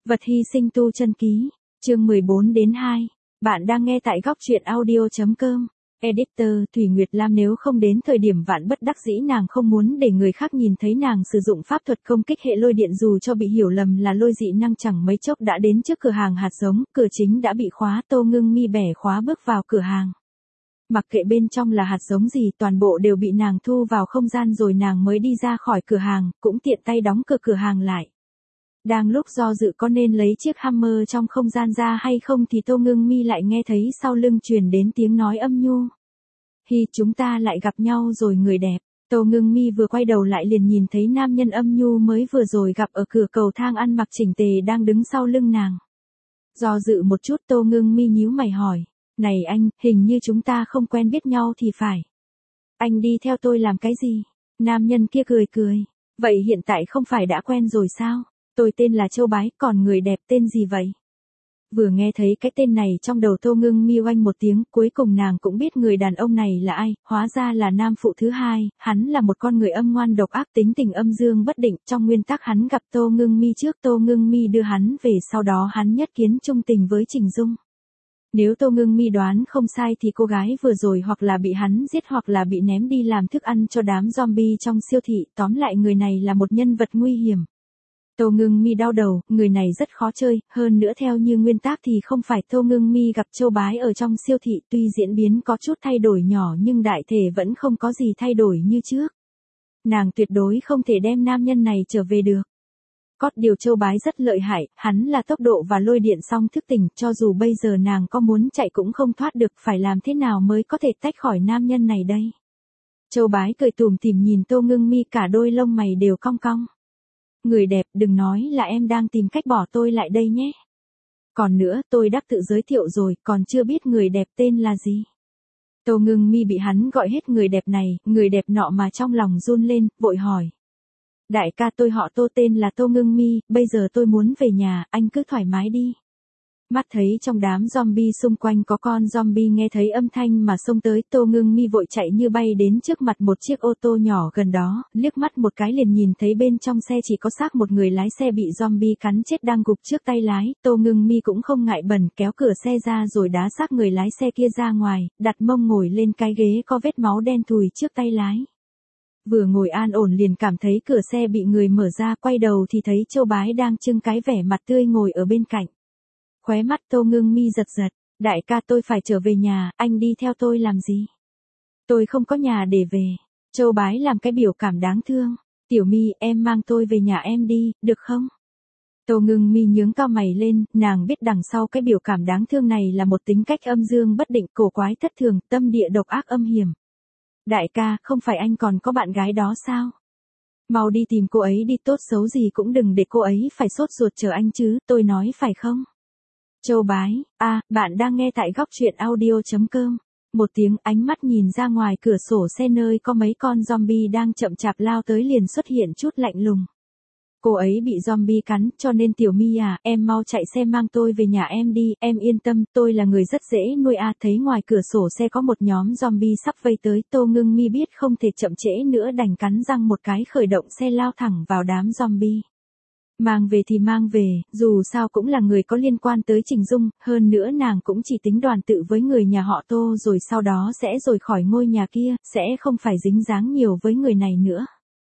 Vật hy sinh tu chân ký, chương 14-2. Bạn đang nghe tại góc truyện audio.com. Editor Thủy Nguyệt Lam nếu không đến thời điểm vạn bất đắc dĩ nàng không muốn để người khác nhìn thấy nàng sử dụng pháp thuật công kích hệ lôi điện dù cho bị hiểu lầm là lôi dị năng chẳng mấy chốc đã đến trước cửa hàng hạt giống, cửa chính đã bị khóa. Tô Ngưng Mi bẻ khóa bước vào cửa hàng. Mặc kệ bên trong là hạt giống gì toàn bộ đều bị nàng thu vào không gian rồi nàng mới đi ra khỏi cửa hàng, cũng tiện tay đóng cửa hàng lại. Đang lúc do dự có nên lấy chiếc hammer trong không gian ra hay không thì Tô Ngưng Mi lại nghe thấy sau lưng truyền đến tiếng nói âm nhu. Hi, chúng ta lại gặp nhau rồi người đẹp. Tô Ngưng Mi vừa quay đầu lại liền nhìn thấy nam nhân âm nhu mới vừa rồi gặp ở cửa cầu thang ăn mặc chỉnh tề đang đứng sau lưng nàng. Do dự một chút Tô Ngưng Mi nhíu mày hỏi. Này anh, hình như chúng ta không quen biết nhau thì phải. Anh đi theo tôi làm cái gì? Nam nhân kia cười cười. Vậy hiện tại không phải đã quen rồi sao? Tôi tên là Châu Bái, còn người đẹp tên gì vậy? Vừa nghe thấy cái tên này trong đầu Tô Ngưng Mi oanh một tiếng, cuối cùng nàng cũng biết người đàn ông này là ai, hóa ra là nam phụ thứ hai, hắn là một con người âm ngoan độc ác tính tình âm dương bất định, trong nguyên tắc hắn gặp Tô Ngưng Mi trước Tô Ngưng Mi đưa hắn về sau đó hắn nhất kiến chung tình với Trình Dung. Nếu Tô Ngưng Mi đoán không sai thì cô gái vừa rồi hoặc là bị hắn giết hoặc là bị ném đi làm thức ăn cho đám zombie trong siêu thị, tóm lại người này là một nhân vật nguy hiểm. Tô Ngưng Mi đau đầu, người này rất khó chơi, hơn nữa theo như nguyên tắc thì không phải Tô Ngưng Mi gặp Châu Bái ở trong siêu thị, tuy diễn biến có chút thay đổi nhỏ nhưng đại thể vẫn không có gì thay đổi như trước. Nàng tuyệt đối không thể đem nam nhân này trở về được. Có điều Châu Bái rất lợi hại, hắn là tốc độ và lôi điện song thức tỉnh, cho dù bây giờ nàng có muốn chạy cũng không thoát được, phải làm thế nào mới có thể tách khỏi nam nhân này đây. Châu Bái cười tủm tỉm nhìn Tô Ngưng Mi cả đôi lông mày đều cong cong. Người đẹp, đừng nói là em đang tìm cách bỏ tôi lại đây nhé. Còn nữa, tôi đã tự giới thiệu rồi, còn chưa biết người đẹp tên là gì. Tô Ngưng Mi bị hắn gọi hết người đẹp này, người đẹp nọ mà trong lòng run lên, vội hỏi. Đại ca tôi họ Tô tên là Tô Ngưng Mi, bây giờ tôi muốn về nhà, anh cứ thoải mái đi. Mắt thấy trong đám zombie xung quanh có con zombie nghe thấy âm thanh mà xông tới, Tô Ngưng Mi vội chạy như bay đến trước mặt một chiếc ô tô nhỏ gần đó, liếc mắt một cái liền nhìn thấy bên trong xe chỉ có xác một người lái xe bị zombie cắn chết đang gục trước tay lái, Tô Ngưng Mi cũng không ngại bẩn kéo cửa xe ra rồi đá xác người lái xe kia ra ngoài, đặt mông ngồi lên cái ghế có vết máu đen thùi trước tay lái. Vừa ngồi an ổn liền cảm thấy cửa xe bị người mở ra, quay đầu thì thấy Châu Bái đang trưng cái vẻ mặt tươi ngồi ở bên cạnh. Khóe mắt Tô Ngưng Mi giật giật, đại ca tôi phải trở về nhà, anh đi theo tôi làm gì? Tôi không có nhà để về. Châu Bái làm cái biểu cảm đáng thương. Tiểu Mi, em mang tôi về nhà em đi, được không? Tô Ngưng Mi nhướng cao mày lên, nàng biết đằng sau cái biểu cảm đáng thương này là một tính cách âm dương bất định, cổ quái thất thường, tâm địa độc ác âm hiểm. Đại ca, không phải anh còn có bạn gái đó sao? Mau đi tìm cô ấy đi, tốt xấu gì cũng đừng để cô ấy phải sốt ruột chờ anh chứ, tôi nói phải không? Châu Bái, bạn đang nghe tại góc truyện audio.com. Một tiếng ánh mắt nhìn ra ngoài cửa sổ xe nơi có mấy con zombie đang chậm chạp lao tới liền xuất hiện chút lạnh lùng. Cô ấy bị zombie cắn, cho nên Tiểu Mi à, em mau chạy xe mang tôi về nhà em đi, em yên tâm, tôi là người rất dễ nuôi thấy ngoài cửa sổ xe có một nhóm zombie sắp vây tới, Tô Ngưng Mi biết không thể chậm trễ nữa đành cắn răng một cái khởi động xe lao thẳng vào đám zombie. Mang về thì mang về, dù sao cũng là người có liên quan tới Trình Dung, hơn nữa nàng cũng chỉ tính đoàn tụ với người nhà họ Tô rồi sau đó sẽ rời khỏi ngôi nhà kia, sẽ không phải dính dáng nhiều với người này nữa.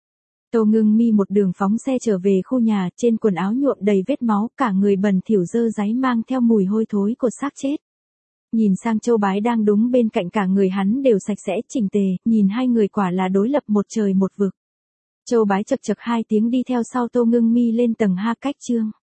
Tô Ngưng Mi một đường phóng xe trở về khu nhà, trên quần áo nhuộm đầy vết máu, cả người bẩn thỉu dơ dáy mang theo mùi hôi thối của xác chết. Nhìn sang Châu Bái đang đúng bên cạnh, cả người hắn đều sạch sẽ, chỉnh tề, nhìn hai người quả là đối lập một trời một vực. Châu Bái chậc chậc hai tiếng đi theo sau Tô Ngưng Mi lên tầng 2 cách trương.